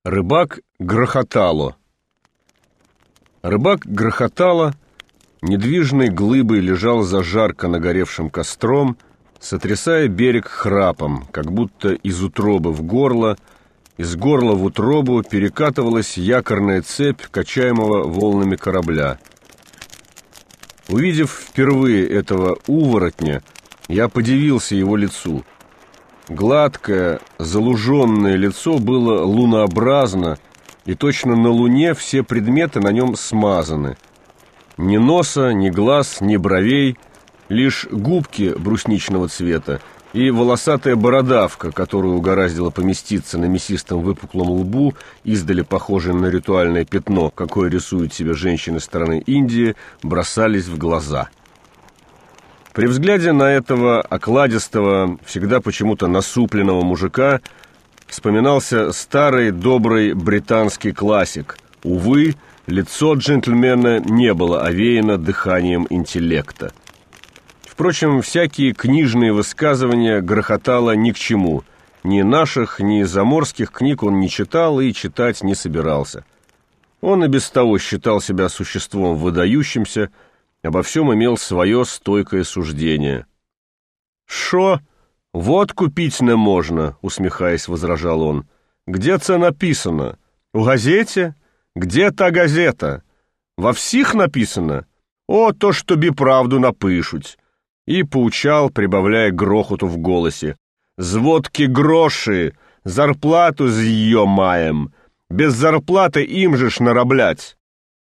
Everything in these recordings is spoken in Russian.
Рыбак Грохотало. Рыбак Грохотало недвижной глыбой лежал за жарко нагоревшим костром, сотрясая берег храпом, как будто из утробы в горло, из горла в утробу перекатывалась якорная цепь качаемого волнами корабля. Увидев впервые этого уворотня, я подивился его лицу. Гладкое, залуженное лицо было лунообразно, и точно на луне все предметы на нем смазаны. Ни носа, ни глаз, ни бровей, лишь губки брусничного цвета и волосатая бородавка, которую угораздило поместиться на мясистом выпуклом лбу, издали похожее на ритуальное пятно, какое рисуют себе женщины страны Индии, бросались в глаза. При взгляде на этого окладистого, всегда почему-то насупленного мужика вспоминался старый добрый британский классик. Увы, лицо джентльмена не было овеяно дыханием интеллекта. Впрочем, всякие книжные высказывания Грохотало ни к чему. Ни наших, ни заморских книг он не читал и читать не собирался. Он и без того считал себя существом выдающимся, обо всем имел свое стойкое суждение. «Шо? Вот купить не можно», — усмехаясь, возражал он. «Где це написано? У газете? Где та газета? Во всіх написано? О, то ж тобі правду напишуть». И поучал, прибавляя грохоту в голосе. «З водки гроши, зарплату з ее маем. Без зарплаты им же ж нараблять».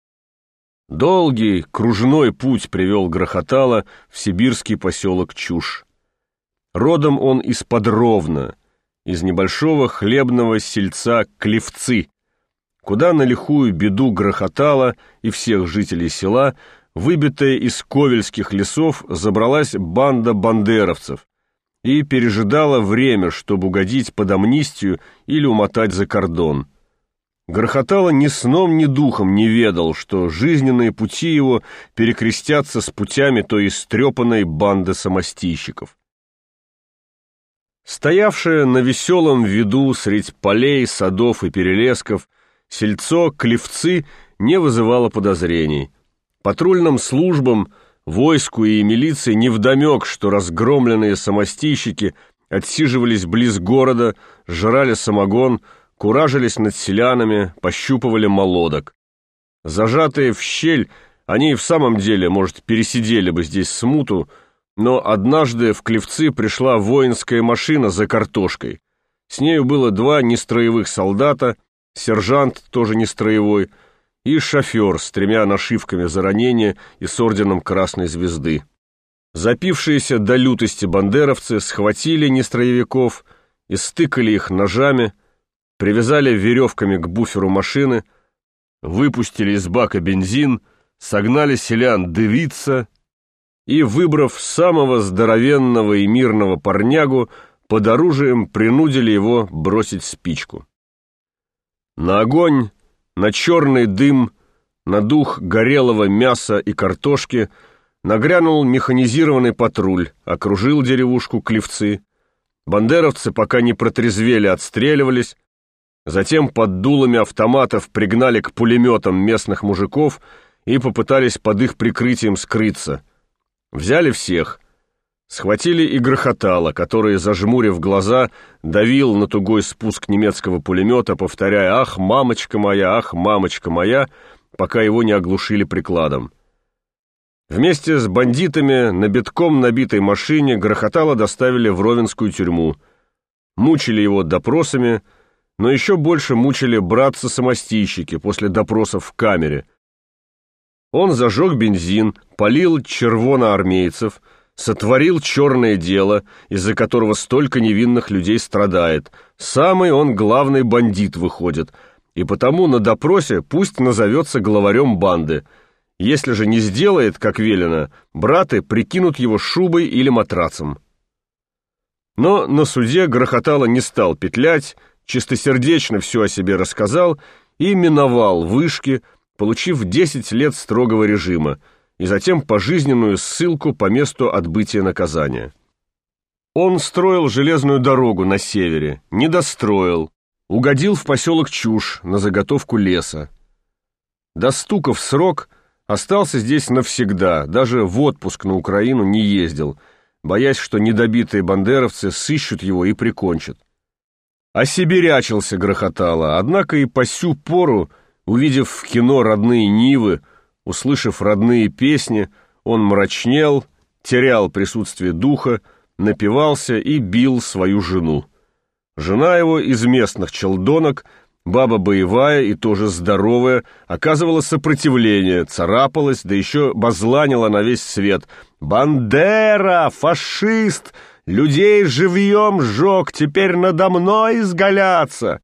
Долгий кружной путь привел Грохотало в сибирский поселок Чуш. Родом он из-под Ровно, из небольшого хлебного сельца Клевцы, куда на лихую беду Грохотало и всех жителей села, выбитая из ковельских лесов, забралась банда бандеровцев и пережидала время, чтобы угодить под амнистию или умотать за кордон. Грохотало ни сном, ни духом не ведал, что жизненные пути его перекрестятся с путями той истрепанной банды самостийщиков. Стоявшее на веселом виду средь полей, садов и перелесков, сельцо Клевцы не вызывало подозрений. Патрульным службам, войску и милиции невдомек, что разгромленные самостийщики отсиживались близ города, жрали самогон, куражились над селянами, пощупывали молодок. Зажатые в щель, они и в самом деле, может, пересидели бы здесь смуту, но однажды в Клевцы пришла воинская машина за картошкой. С нею было 2 нестроевых солдата, сержант, тоже нестроевой, и шофер с 3 нашивками за ранение и с орденом Красной Звезды. Запившиеся до лютости бандеровцы схватили нестроевиков и стыкали их ножами, привязали веревками к буферу машины, выпустили из бака бензин, согнали селян дывиться и, выбрав самого здоровенного и мирного парнягу, под оружием принудили его бросить спичку. На огонь, на черный дым, на дух горелого мяса и картошки нагрянул механизированный патруль, окружил деревушку Клевцы. Бандеровцы, пока не протрезвели, отстреливались, затем под дулами автоматов пригнали к пулеметам местных мужиков и попытались под их прикрытием скрыться. Взяли всех. Схватили и Грохотало, который, зажмурив глаза, давил на тугой спуск немецкого пулемета, повторяя ах, мамочка моя, пока его не оглушили прикладом. Вместе с бандитами на битком набитой машине Грохотало доставили в Ровенскую тюрьму. Мучили его допросами, но еще больше мучили братцы-самостийщики после допросов в камере. Он зажег бензин, полил червоноармейцев, сотворил черное дело, из-за которого столько невинных людей страдает. Самый он главный бандит выходит, и потому на допросе пусть назовется главарем банды. Если же не сделает, как велено, браты прикинут его шубой или матрацем. Но на суде Грохотало не стал петлять, чистосердечно все о себе рассказал и миновал вышки, получив 10 лет строгого режима, и затем пожизненную ссылку по месту отбытия наказания. Он строил железную дорогу на севере, не достроил, Угодил в поселок Чушь на заготовку леса. Достукав срок, остался здесь навсегда, даже в отпуск на Украину не ездил, боясь, что недобитые бандеровцы сыщут его и прикончат. Осибирячился Грохотало, однако и по сю пору, увидев в кино родные Нивы, услышав родные песни, он мрачнел, терял присутствие духа, напивался и бил свою жену. Жена его из местных челдонок, баба боевая и тоже здоровая, оказывала сопротивление, царапалась, да еще базланила на весь свет. «Бандера! Фашист! Людей живьем сжег, теперь надо мной изгаляться!»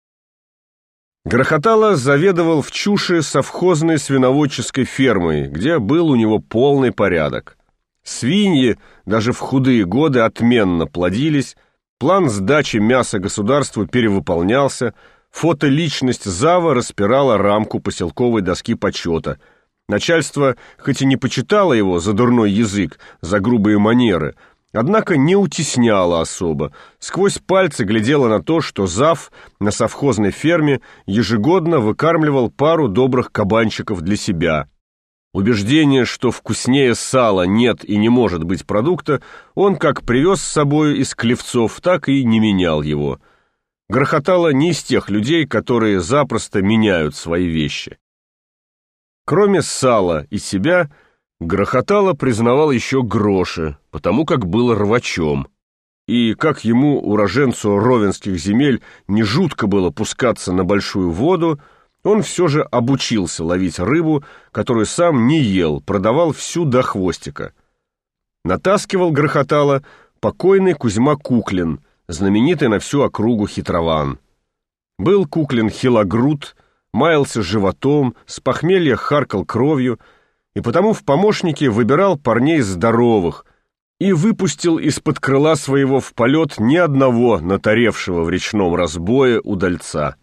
Грохотало заведовал в Чуше совхозной свиноводческой фермой, где был у него полный порядок. Свиньи даже в худые годы отменно плодились, план сдачи мяса государству перевыполнялся, фотоличность зава распирала рамку поселковой доски почета. Начальство хоть и не почитало его за дурной язык, за грубые манеры, однако не утесняло особо, сквозь пальцы глядело на то, что зав на совхозной ферме ежегодно выкармливал пару добрых кабанчиков для себя. Убеждение, что вкуснее сала нет и не может быть продукта, он как привез с собой из Клевцов, так и не менял его. Грохотало не из тех людей, которые запросто меняют свои вещи. Кроме сала и себя, Грохотало признавал еще гроши, потому как был рвачом. И как ему, уроженцу ровенских земель, не жутко было пускаться на большую воду, он все же обучился ловить рыбу, которую сам не ел, продавал всю до хвостика. Натаскивал Грохотало покойный Кузьма Куклин, знаменитый на всю округу хитрован. Был Куклин хилогруд, маялся животом, с похмелья харкал кровью, и потому в помощники выбирал парней здоровых и выпустил из-под крыла своего в полет ни одного натаревшего в речном разбое удальца.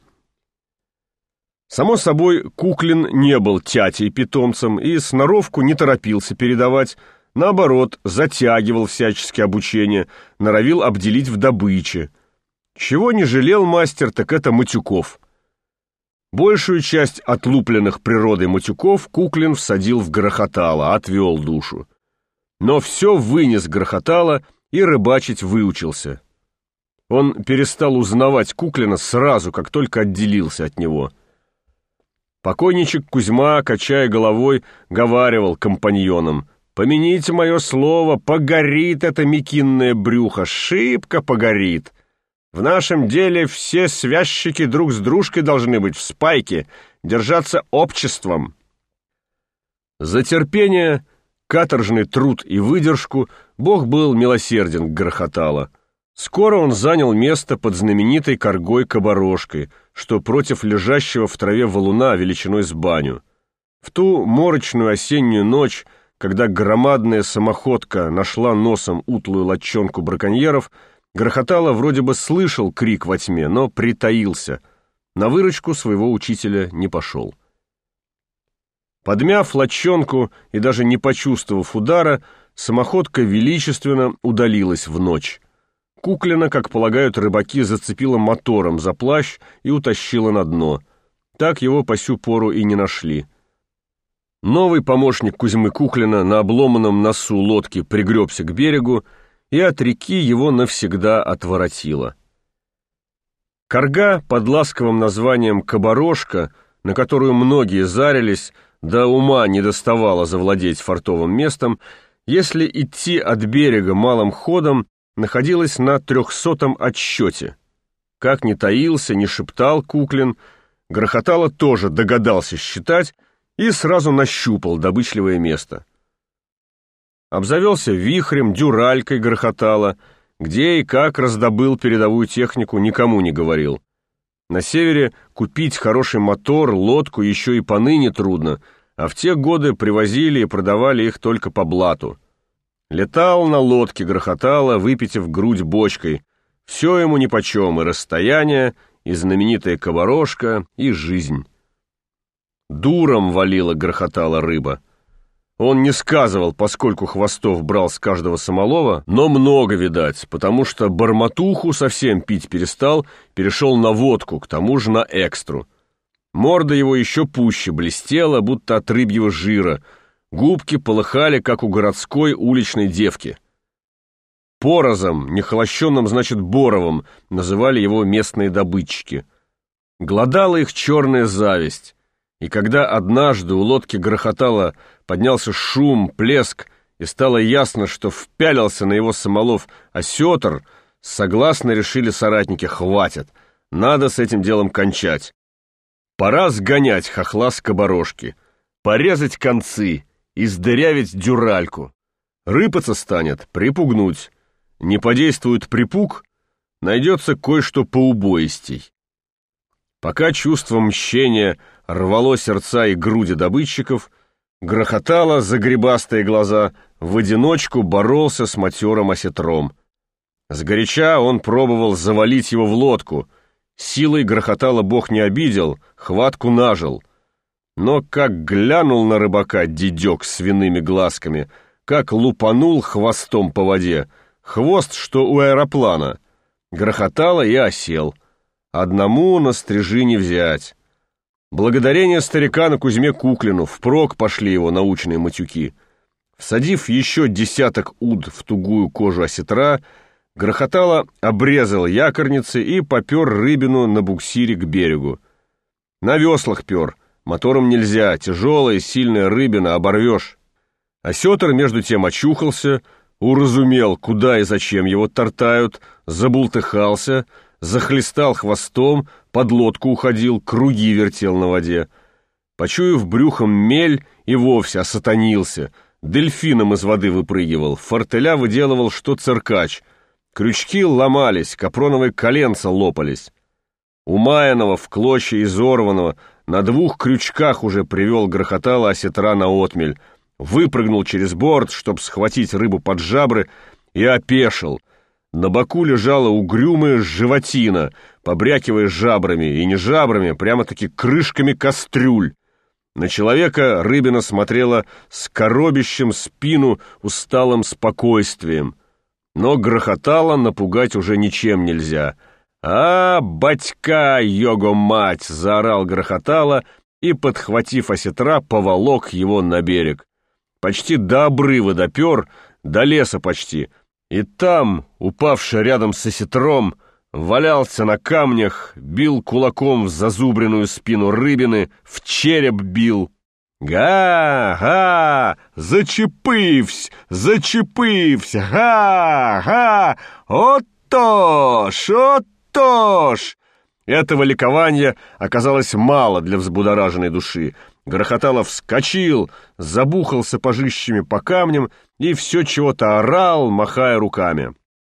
Само собой, Куклин не был тятей-питомцем и сноровку не торопился передавать, наоборот, затягивал всячески обучение, норовил обделить в добыче. Чего не жалел мастер, так это матюков. Большую часть отлупленных природой матюков Куклин всадил в Грохотало, отвел душу. Но все вынес Грохотало и рыбачить выучился. Он перестал узнавать Куклина сразу, как только отделился от него. Покойничек Кузьма, качая головой, говаривал компаньонам: «Помяните мое слово, погорит это мекинное брюхо, шибко погорит. В нашем деле все связчики друг с дружкой должны быть в спайке, держаться обществом». За терпение, каторжный труд и выдержку Бог был милосерден к Грохотало. Скоро он занял место под знаменитой коргой-кабарошкой, что против лежащего в траве валуна величиной с баню. В ту морочную осеннюю ночь, когда громадная самоходка нашла носом утлую лодчонку браконьеров, Грохотало вроде бы слышал крик во тьме, но притаился. На выручку своего учителя не пошел. Подмяв лодчонку и даже не почувствовав удара, самоходка величественно удалилась в ночь. Куклина, как полагают рыбаки, зацепила мотором за плащ и утащила на дно. Так его по сю пору и не нашли. Новый помощник Кузьмы Куклина на обломанном носу лодки пригребся к берегу, и от реки его навсегда отворотило. Корга под ласковым названием «Кабарошка», на которую многие зарились, до ума не доставало завладеть фортовым местом, если идти от берега малым ходом, находилась на 300-м отсчете. Как ни таился, ни шептал Куклин, Грохотало тоже догадался считать и сразу нащупал добычливое место. Обзавелся вихрем, дюралькой Грохотало, где и как раздобыл передовую технику, никому не говорил. На севере купить хороший мотор, лодку еще и поныне трудно, а в те годы привозили и продавали их только по блату. Летал на лодке Грохотало, выпитив грудь бочкой. Все ему нипочем, и расстояние, и знаменитая кабарошка, и жизнь. Дуром валила Грохотало рыба. Он не сказывал, поскольку хвостов брал с каждого самолова, но много, видать, потому что бормотуху совсем пить перестал, перешел на водку, к тому же на экстру. Морда его еще пуще блестела, будто от рыбьего жира, губки полыхали, как у городской уличной девки. Порозом, нехолощенным, значит, Боровым, называли его местные добытчики. Глодала их черная зависть, и когда однажды у лодки грохотало, поднялся шум, плеск, и стало ясно, что впялился на его самолов осетр, согласно решили соратники: хватит, надо с этим делом кончать. Пора сгонять хохла с кабарошки, порезать концы, издырявить дюральку. Рыпаться станет, припугнуть. Не подействует припуг, найдется кое-что поубоистей. Пока чувство мщения рвало сердца и груди добытчиков, грохотало загребастые глаза, в одиночку боролся с матерым осетром. Сгоряча он пробовал завалить его в лодку. Силой грохотало бог не обидел, хватку нажил. Но как глянул на рыбака дедек с свиными глазками, как лупанул хвостом по воде, хвост, что у аэроплана, грохотало и осел. Одному на стрижи не взять. Благодарение старикану Кузьме Куклину впрок пошли его научные матюки. Всадив еще десяток уд в тугую кожу осетра, грохотало обрезал якорницы и попер рыбину на буксире к берегу. На веслах пер, мотором нельзя, тяжелая сильная рыбина, оборвешь. Осетр между тем очухался, уразумел, куда и зачем его тортают, забултыхался, захлестал хвостом, под лодку уходил, круги вертел на воде. Почуяв брюхом мель, и вовсе осатанился, дельфином из воды выпрыгивал, фортеля выделывал, что циркач. Крючки ломались, капроновые коленца лопались. Умаянного, в клочья изорванного, на 2 крючках уже привел грохотало осетра на отмель, выпрыгнул через борт, чтоб схватить рыбу под жабры, и опешил. На боку лежала угрюмая животина, побрякивая жабрами, и не жабрами, прямо-таки крышками кастрюль. На человека рыбина смотрела с коробящим спину усталым спокойствием. Но грохотало напугать уже ничем нельзя. «А, батька, його-мать!» — заорал грохотало и, подхватив осетра, поволок его на берег. Почти до обрыва допер, до леса почти. И там, упавший рядом с осетром, валялся на камнях, бил кулаком в зазубренную спину рыбины, в череп бил. «Га-га! Зачепивсь! Зачепивсь! Га-га! Отто-ж! Отто-ж!» Этого ликования оказалось мало для взбудораженной души. Грохотало вскочил, забухал сапожищами по камням и все чего-то орал, махая руками.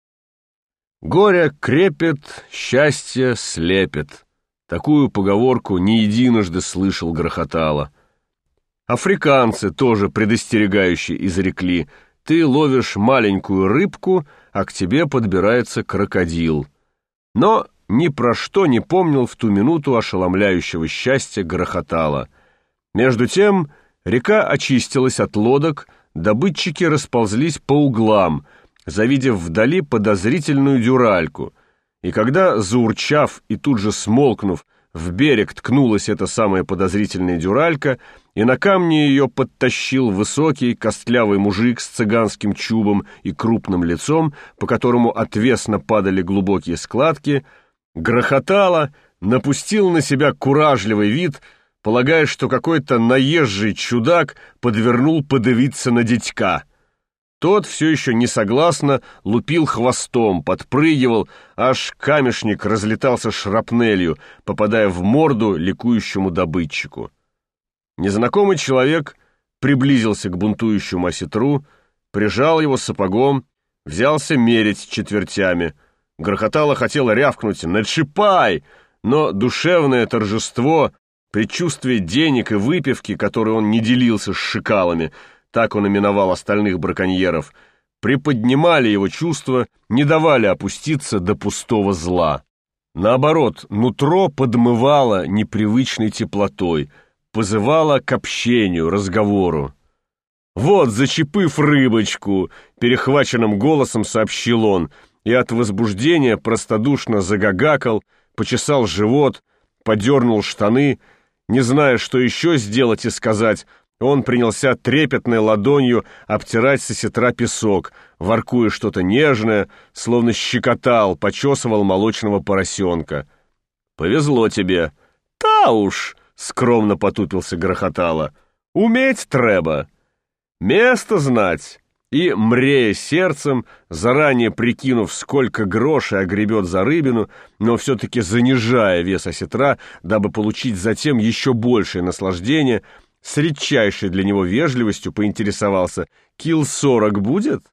Горе крепит, счастье слепит. Такую поговорку не единожды слышал грохотало. Африканцы тоже предостерегающие изрекли: ты ловишь маленькую рыбку, а к тебе подбирается крокодил. Но ни про что не помнил в ту минуту ошеломляющего счастья грохотало. Между тем река очистилась от лодок, добытчики расползлись по углам, завидев вдали подозрительную дюральку, и когда, заурчав и тут же смолкнув, в берег ткнулась эта самая подозрительная дюралька, и на камне ее подтащил высокий костлявый мужик с цыганским чубом и крупным лицом, по которому отвесно падали глубокие складки, грохотало, напустил на себя куражливый вид, полагая, что какой-то наезжий чудак подвернул подавиться на дядька. Тот все еще несогласно лупил хвостом, подпрыгивал, аж камешник разлетался шрапнелью, попадая в морду ликующему добытчику. Незнакомый человек приблизился к бунтующему осетру, прижал его сапогом, взялся мерить четвертями. Грохотало хотел рявкнуть «Надшипай!», но душевное торжество, предчувствие денег и выпивки, которые он не делился с шакалами, так он именовал остальных браконьеров, приподнимали его чувства, не давали опуститься до пустого зла. Наоборот, нутро подмывало непривычной теплотой, позывало к общению, разговору. «Вот, зачепыв рыбочку!» — перехваченным голосом сообщил он, и от возбуждения простодушно загагакал, почесал живот, подернул штаны. Не зная, что еще сделать и сказать, он принялся трепетной ладонью обтирать со сетра песок, воркуя что-то нежное, словно щекотал, почесывал молочного поросенка. «Повезло тебе!» «Та уж!» — скромно потупился Грохотало. «Уметь треба! Место знать!» И, мрея сердцем, заранее прикинув, сколько грошей огребет за рыбину, но все-таки занижая вес осетра, дабы получить затем еще большее наслаждение, с редчайшей для него вежливостью поинтересовался: «Кил 40 будет?»